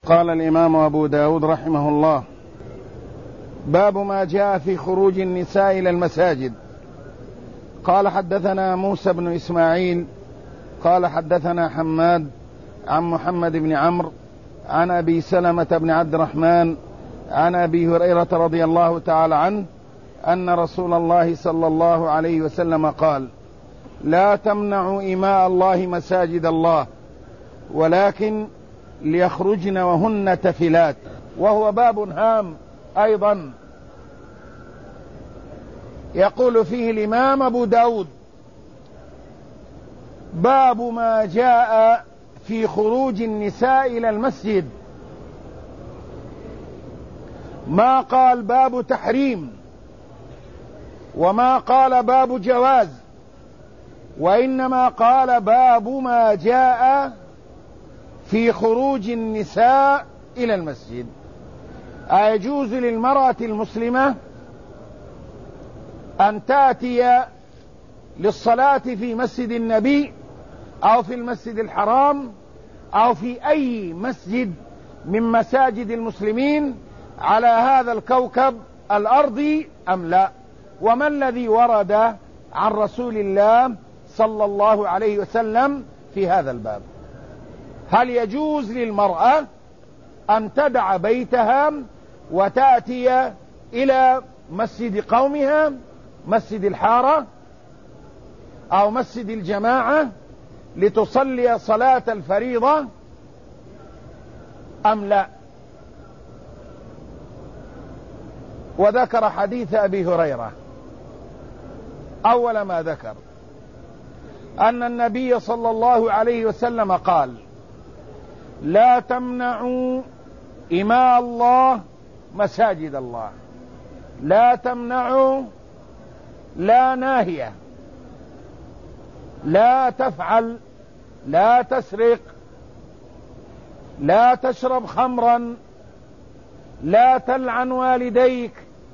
قال الإمام أبو داود رحمه الله: باب ما جاء في خروج النساء إلى المساجد. قال: حدثنا موسى بن إسماعيل قال حدثنا حماد عن محمد بن عمرو عن أبي سلمة بن عبد الرحمن عن أبي هريرة رضي الله تعالى عنه أن رسول الله صلى الله عليه وسلم قال: لا تمنعوا إماء الله مساجد الله ولكن ليخرجن وهن تفلات. وهو باب هام أيضا يقول فيه الإمام أبو داود: باب ما جاء في خروج النساء إلى المسجد. ما قال باب تحريم وما قال باب جواز، وإنما قال باب ما جاء في خروج النساء إلى المسجد. أيجوز للمرأة المسلمة أن تأتي للصلاة في مسجد النبي أو في المسجد الحرام أو في أي مسجد من مساجد المسلمين على هذا الكوكب الأرضي أم لا؟ وما الذي ورد عن رسول الله صلى الله عليه وسلم في هذا الباب؟ هل يجوز للمرأة أن تدع بيتها وتأتي إلى مسجد قومها، مسجد الحارة أو مسجد الجماعة، لتصلي صلاة الفريضة أم لا؟ وذكر حديث أبي هريرة. أول ما ذكر أن النبي صلى الله عليه وسلم قال: لا تمنعوا إماء الله مساجد الله. لا تمنعوا، لا ناهية، لا تفعل، لا تسرق، لا تشرب خمرا، لا تلعن والديك،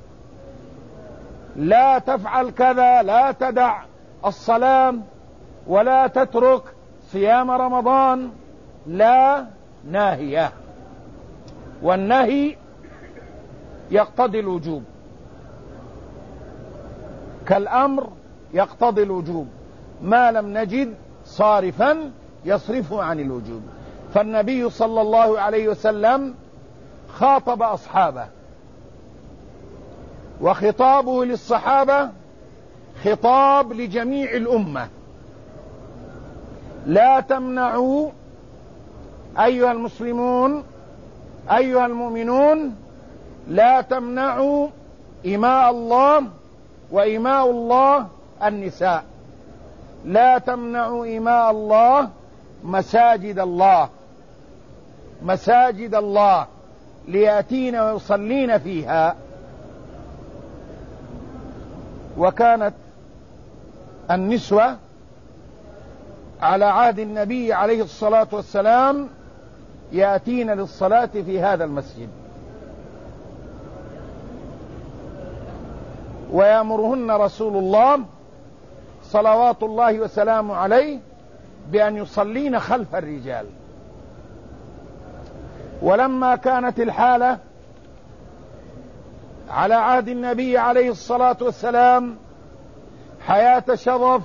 لا تفعل كذا، لا تدع الصلاة ولا تترك صيام رمضان. لا ناهية، والنهي يقتضي الوجوب كالأمر يقتضي الوجوب ما لم نجد صارفا يصرفه عن الوجوب. فالنبي صلى الله عليه وسلم خاطب أصحابه، وخطابه للصحابة خطاب لجميع الأمة: لا تمنعوا أيها المسلمون أيها المؤمنون، لا تمنعوا إماء الله، وإماء الله النساء. لا تمنعوا إماء الله مساجد الله، مساجد الله ليأتين ويصلين فيها. وكانت النسوة على عهد النبي عليه الصلاة والسلام يأتين للصلاة في هذا المسجد، ويأمرهن رسول الله صلوات الله وسلامه عليه بأن يصلين خلف الرجال. ولما كانت الحالة على عهد النبي عليه الصلاة والسلام حياة شظف،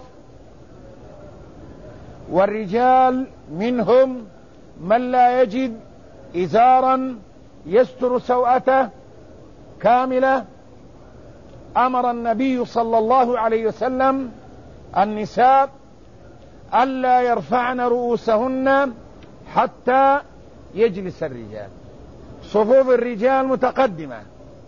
والرجال منهم من لا يجد إزارا يستر سوءته كاملة، أمر النبي صلى الله عليه وسلم النساء ألا يرفعن رؤوسهن حتى يجلس الرجال. صفوف الرجال متقدمة،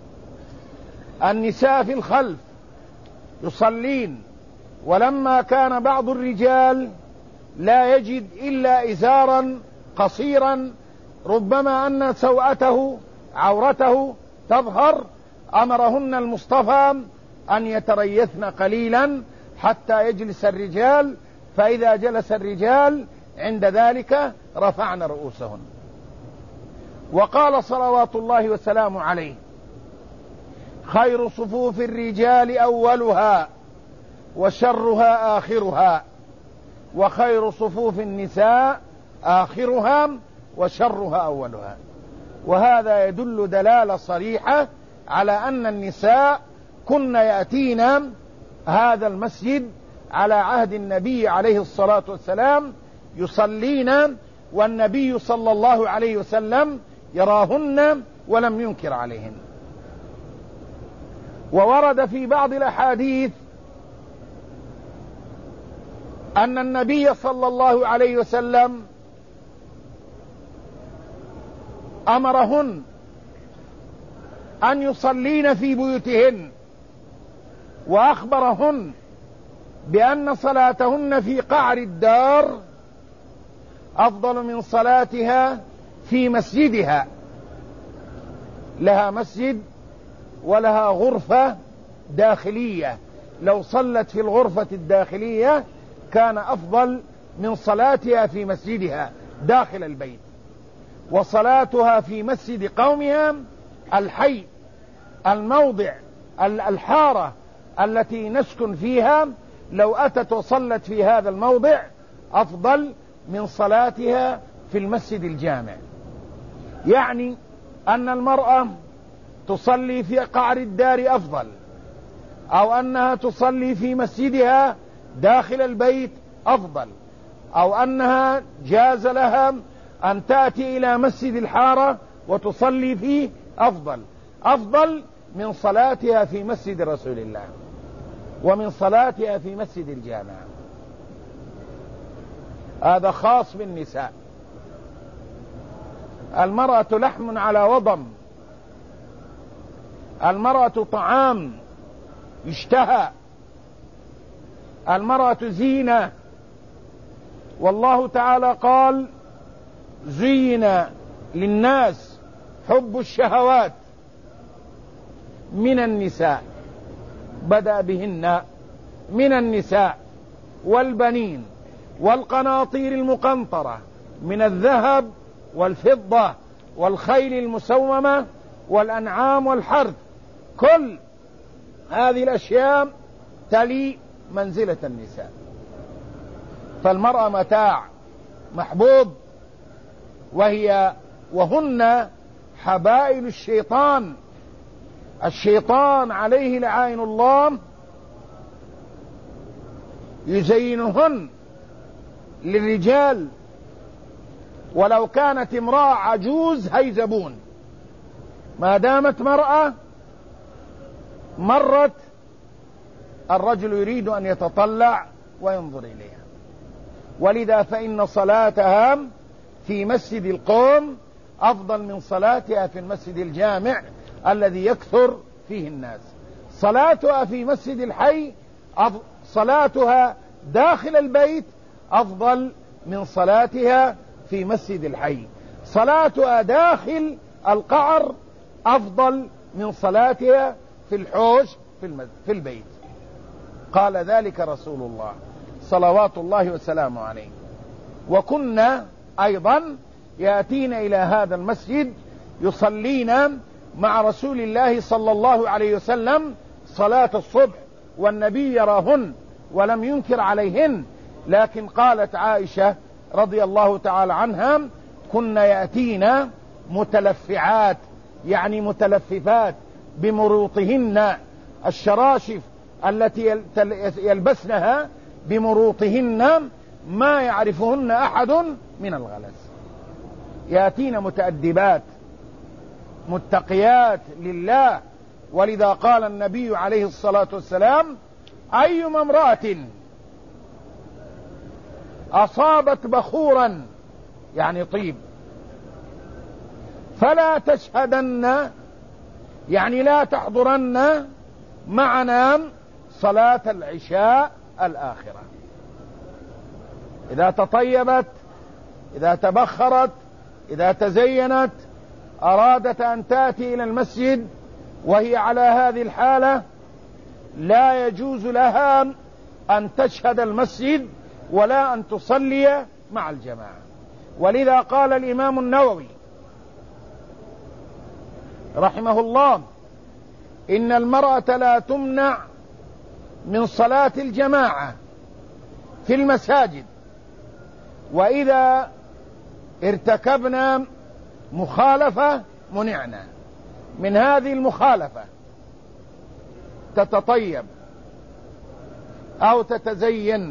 النساء في الخلف يصلين. ولما كان بعض الرجال لا يجد إلا إزارا قصيرا ربما أن سوءته عورته تظهر، أمرهن المصطفى أن يتريثن قليلا حتى يجلس الرجال، فإذا جلس الرجال عند ذلك رفعن رؤوسهن. وقال صلوات الله وسلامه عليه: خير صفوف الرجال أولها وشرها آخرها، وخير صفوف النساء آخرها وشرها أولها. وهذا يدل دلالة صريحة على أن النساء كن يأتين هذا المسجد على عهد النبي عليه الصلاة والسلام يصلين، والنبي صلى الله عليه وسلم يراهن ولم ينكر عليهن. وورد في بعض الأحاديث أن النبي صلى الله عليه وسلم أمرهن أن يصلين في بيوتهن، وأخبرهن بأن صلاتهن في قعر الدار أفضل من صلاتها في مسجدها. لها مسجد ولها غرفة داخلية، لو صلت في الغرفة الداخلية كان أفضل من صلاتها في مسجدها داخل البيت. وصلاتها في مسجد قومها الحي، الموضع، الحارة التي نسكن فيها، لو أتت وصلت في هذا الموضع أفضل من صلاتها في المسجد الجامع. يعني أن المرأة تصلي في قعر الدار أفضل، أو أنها تصلي في مسجدها داخل البيت أفضل، أو أنها جاز لها أن تأتي إلى مسجد الحارة وتصلي فيه أفضل من صلاتها في مسجد رسول الله ومن صلاتها في مسجد الجامع. هذا خاص بالنساء. المرأة لحم على وضم، المرأة طعام يشتهى، المرأة زينة. والله تعالى قال: زين للناس حب الشهوات من النساء، بدأ بهن من النساء والبنين والقناطير المقنطرة من الذهب والفضة والخيل المسومة والأنعام والحرث. كل هذه الأشياء تلي منزلة النساء. فالمرأة متاع محبوب، وهن حبائل الشيطان. الشيطان عليه لعائن الله يزينهن للرجال، ولو كانت امرأة عجوز هيزبون، ما دامت مرأة مرت الرجل يريد أن يتطلع وينظر إليها. ولذا فإن صلاتها في مسجد القوم أفضل من صلاتها في المسجد الجامع الذي يكثر فيه الناس. صلاتها في مسجد الحي صلاتها داخل البيت أفضل من صلاتها في مسجد الحي. صلاتها داخل القعر أفضل من صلاتها في الحوش في البيت. قال ذلك رسول الله صلوات الله وسلامه عليه. وكنا أيضا يأتين إلى هذا المسجد يصلين مع رسول الله صلى الله عليه وسلم صلاة الصبح، والنبي يراهن ولم ينكر عليهن. لكن قالت عائشة رضي الله تعالى عنها: كنا يأتينا متلفعات، يعني متلففات بمروطهن، الشراشف التي يلبسنها بمروطهن ما يعرفهن أحد من الغلس. يأتين متأدبات متقيات لله. ولذا قال النبي عليه الصلاة والسلام: أيما امرأة أصابت بخورا، يعني طيب، فلا تشهدن، يعني لا تحضرن معنا صلاة العشاء الآخرة. إذا تطيبت، إذا تبخرت، إذا تزينت، أرادت أن تأتي إلى المسجد وهي على هذه الحالة، لا يجوز لها أن تشهد المسجد ولا أن تصلي مع الجماعة. ولذا قال الإمام النووي رحمه الله: إن المرأة لا تمنع من صلاة الجماعة في المساجد، وإذا ارتكبنا مخالفة منعنا من هذه المخالفة، تتطيب أو تتزين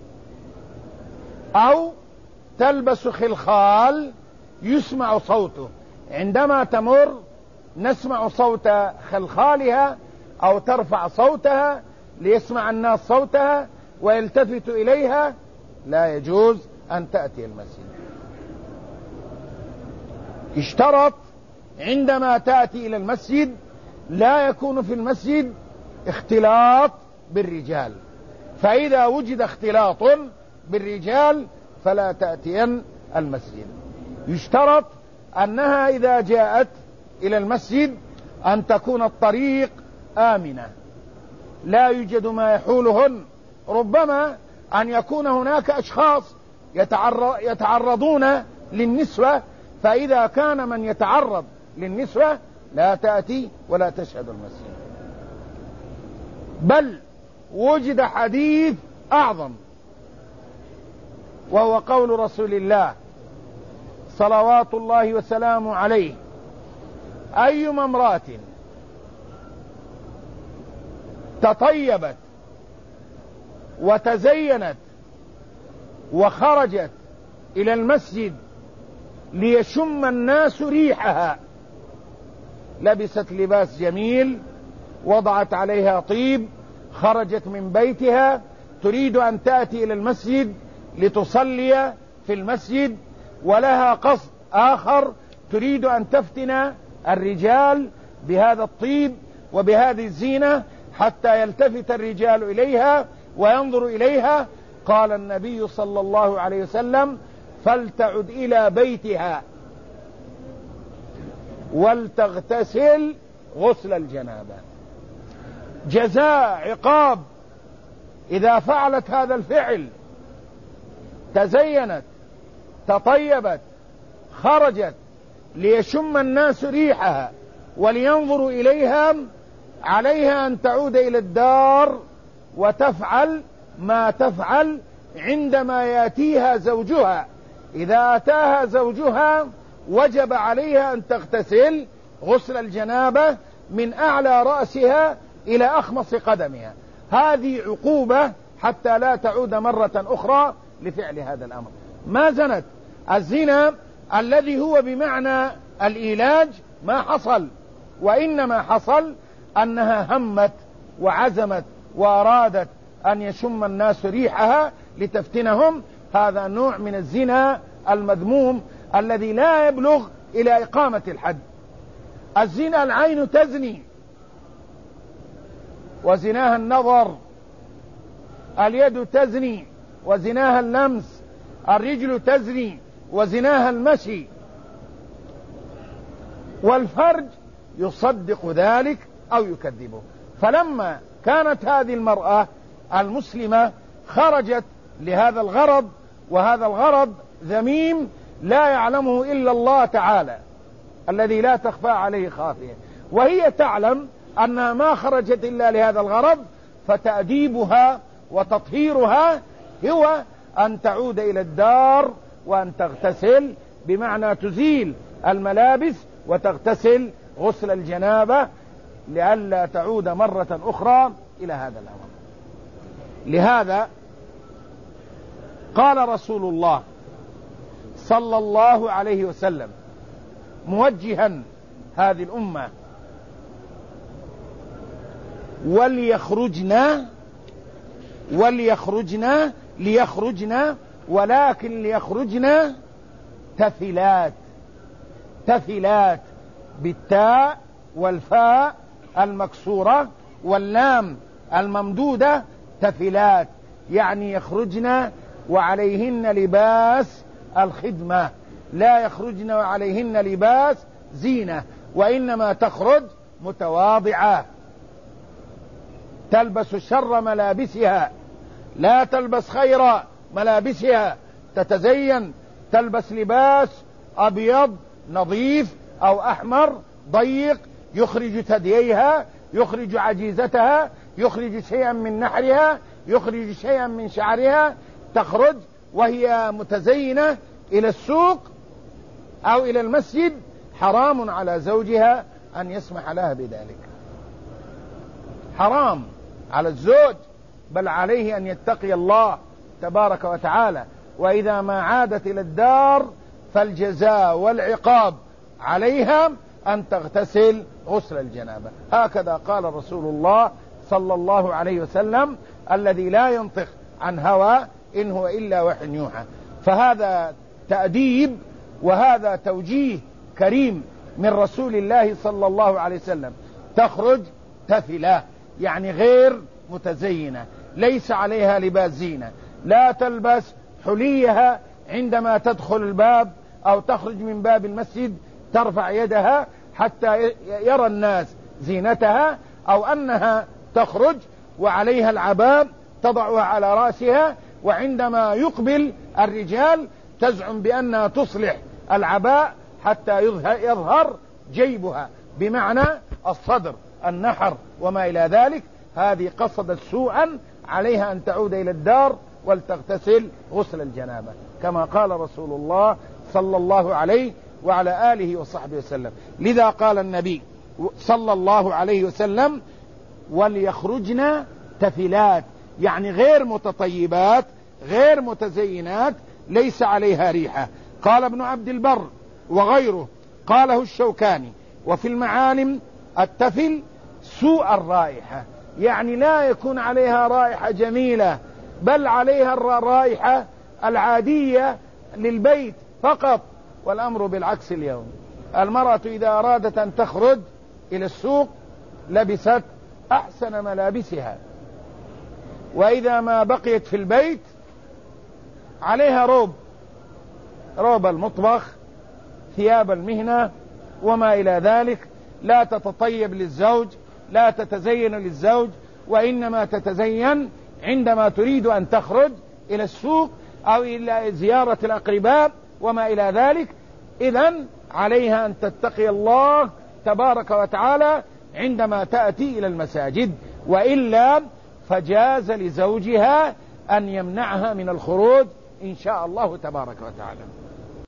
أو تلبس خلخال يسمع صوته، عندما تمر نسمع صوت خلخالها أو ترفع صوتها ليسمع الناس صوتها ويلتفت إليها، لا يجوز أن تأتي المسجد. اشترط عندما تأتي إلى المسجد لا يكون في المسجد اختلاط بالرجال، فإذا وجد اختلاط بالرجال فلا تأتين المسجد. يشترط أنها إذا جاءت إلى المسجد أن تكون الطريق آمنة، لا يوجد ما يحولهن، ربما أن يكون هناك أشخاص يتعرضون للنسوة، فإذا كان من يتعرض للنسوة لا تأتي ولا تشهد المسجد. بل وجد حديث أعظم وهو قول رسول الله صلوات الله وسلامه عليه: أيما امرأة تطيبت وتزينت وخرجت إلى المسجد ليشم الناس ريحها، لبست لباس جميل، وضعت عليها طيب، خرجت من بيتها تريد أن تأتي إلى المسجد لتصلي في المسجد، ولها قصد آخر، تريد أن تفتن الرجال بهذا الطيب وبهذه الزينة حتى يلتفت الرجال إليها وينظر إليها، قال النبي صلى الله عليه وسلم: فلتعد إلى بيتها ولتغتسل غسل الجنابة. جزاء عقاب إذا فعلت هذا الفعل، تزينت تطيبت خرجت ليشم الناس ريحها ولينظروا إليها، عليها أن تعود إلى الدار وتفعل ما تفعل عندما يأتيها زوجها. إذا أتاها زوجها وجب عليها أن تغتسل غسل الجنابة من أعلى رأسها إلى أخمص قدمها. هذه عقوبة حتى لا تعود مرة أخرى لفعل هذا الأمر. ما زنت. الزنا الذي هو بمعنى الإيلاج ما حصل، وإنما حصل أنها همت وعزمت وأرادت أن يشم الناس ريحها لتفتنهم. هذا نوع من الزنا المذموم الذي لا يبلغ إلى إقامة الحد. الزنا العين تزني وزناها النظر، اليد تزني وزناها اللمس، الرجل تزني وزناها المشي، والفرج يصدق ذلك أو يكذبه. فلما كانت هذه المرأة المسلمة خرجت لهذا الغرض، وهذا الغرض ذميم لا يعلمه إلا الله تعالى الذي لا تخفى عليه خافية، وهي تعلم أنها ما خرجت إلا لهذا الغرض، فتأديبها وتطهيرها هو أن تعود إلى الدار وأن تغتسل، بمعنى تزيل الملابس وتغتسل غسل الجنابة لئلا تعود مرة أخرى إلى هذا الأمر. لهذا قال رسول الله صلى الله عليه وسلم موجها هذه الأمة: ليخرجنا ولكن ليخرجنا تفلات بالتاء والفاء المكسورة واللام الممدودة، تفلات يعني يخرجن وعليهن لباس الخدمة، لا يخرجن وعليهن لباس زينة، وإنما تخرج متواضعة، تلبس شر ملابسها، لا تلبس خير ملابسها، تتزين، تلبس لباس أبيض نظيف أو أحمر ضيق يخرج ثدييها، يخرج عجيزتها، يخرج شيئا من نحرها، يخرج شيئا من شعرها، تخرج وهي متزينة إلى السوق أو إلى المسجد حرام على زوجها أن يسمح لها بذلك، حرام على الزوج، بل عليه أن يتقي الله تبارك وتعالى. وإذا ما عادت إلى الدار فالجزاء والعقاب عليها أن تغتسل غسل الجنابة. هكذا قال رسول الله صلى الله عليه وسلم الذي لا ينطق عن هوى إن هو إلا وحي يوحى. فهذا تأديب وهذا توجيه كريم من رسول الله صلى الله عليه وسلم. تخرج تفلة يعني غير متزينة، ليس عليها لباس زينة، لا تلبس حليها عندما تدخل الباب أو تخرج من باب المسجد ترفع يدها حتى يرى الناس زينتها، أو أنها تخرج وعليها العباء تضعها على رأسها، وعندما يقبل الرجال تزعم بأنها تصلح العباء حتى يظهر جيبها، بمعنى الصدر النحر وما إلى ذلك. هذه قصدت سوءا، عليها أن تعود إلى الدار ولتغتسل غسل الجنابة كما قال رسول الله صلى الله عليه وعلى آله وصحبه وسلم. لذا قال النبي صلى الله عليه وسلم: وليخرجن تفلات، يعني غير متطيبات غير متزينات ليس عليها ريحة. قال ابن عبد البر وغيره قاله الشوكاني وفي المعالم: التفل سوء الرائحة، يعني لا يكون عليها رائحة جميلة، بل عليها الرائحة العادية للبيت فقط. والأمر بالعكس اليوم، المرأة إذا أرادت أن تخرج إلى السوق لبست أحسن ملابسها، وإذا ما بقيت في البيت عليها روب المطبخ، ثياب المهنة وما إلى ذلك، لا تتطيب للزوج، لا تتزين للزوج، وإنما تتزين عندما تريد أن تخرج إلى السوق أو إلى زيارة الأقرباء وما إلى ذلك. إذن عليها أن تتقي الله تبارك وتعالى عندما تأتي إلى المساجد، وإلا فجاز لزوجها أن يمنعها من الخروج إن شاء الله تبارك وتعالى.